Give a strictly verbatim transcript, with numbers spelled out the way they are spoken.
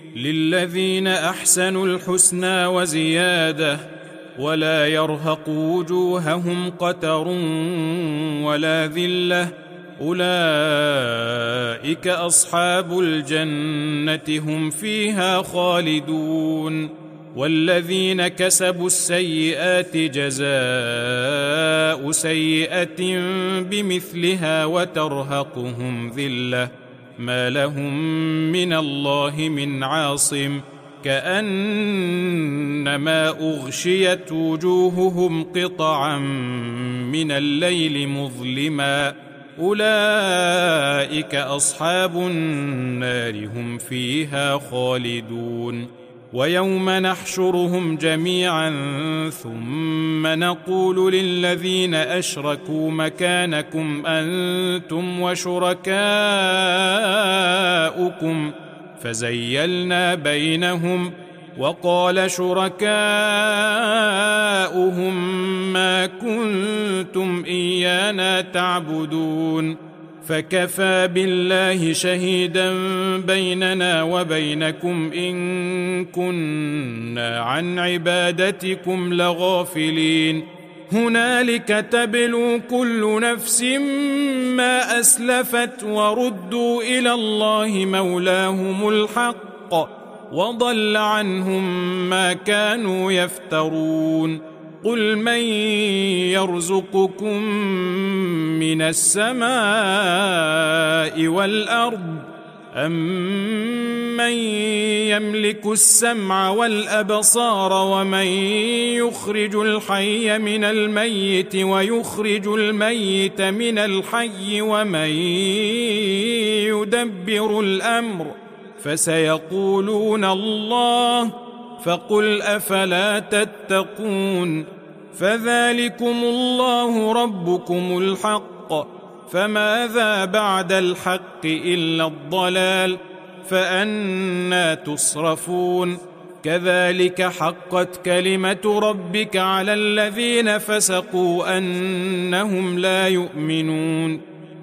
للذين أحسنوا الحسنى وزيادة ولا يرهق وجوههم قتر ولا ذلة أولئك أصحاب الجنة هم فيها خالدون والذين كسبوا السيئات جزاء سيئة بمثلها وترهقهم ذلة ما لهم من الله من عاصم كأنما أغشيت وجوههم قطعا من الليل مظلما أولئك أصحاب النار هم فيها خالدون ويوم نحشرهم جميعا ثم نقول للذين أشركوا مكانكم أنتم وشركاؤكم فزيلنا بينهم وقال شركاؤهم ما كنتم إيانا تعبدون فكفى بالله شهيدا بيننا وبينكم إن كنا عن عبادتكم لغافلين هنالك تبلو كل نفس ما أسلفت وردوا إلى الله مولاهم الحق وضل عنهم ما كانوا يفترون قل من يرزقكم من السماء والأرض أمن يملك السمع والأبصار ومن يخرج الحي من الميت ويخرج الميت من الحي ومن يدبر الأمر فسيقولون الله فقل أفلا تتقون فذلكم الله ربكم الحق فماذا بعد الحق إلا الضلال فأنى تصرفون كذلك حقت كلمة ربك على الذين فسقوا أنهم لا يؤمنون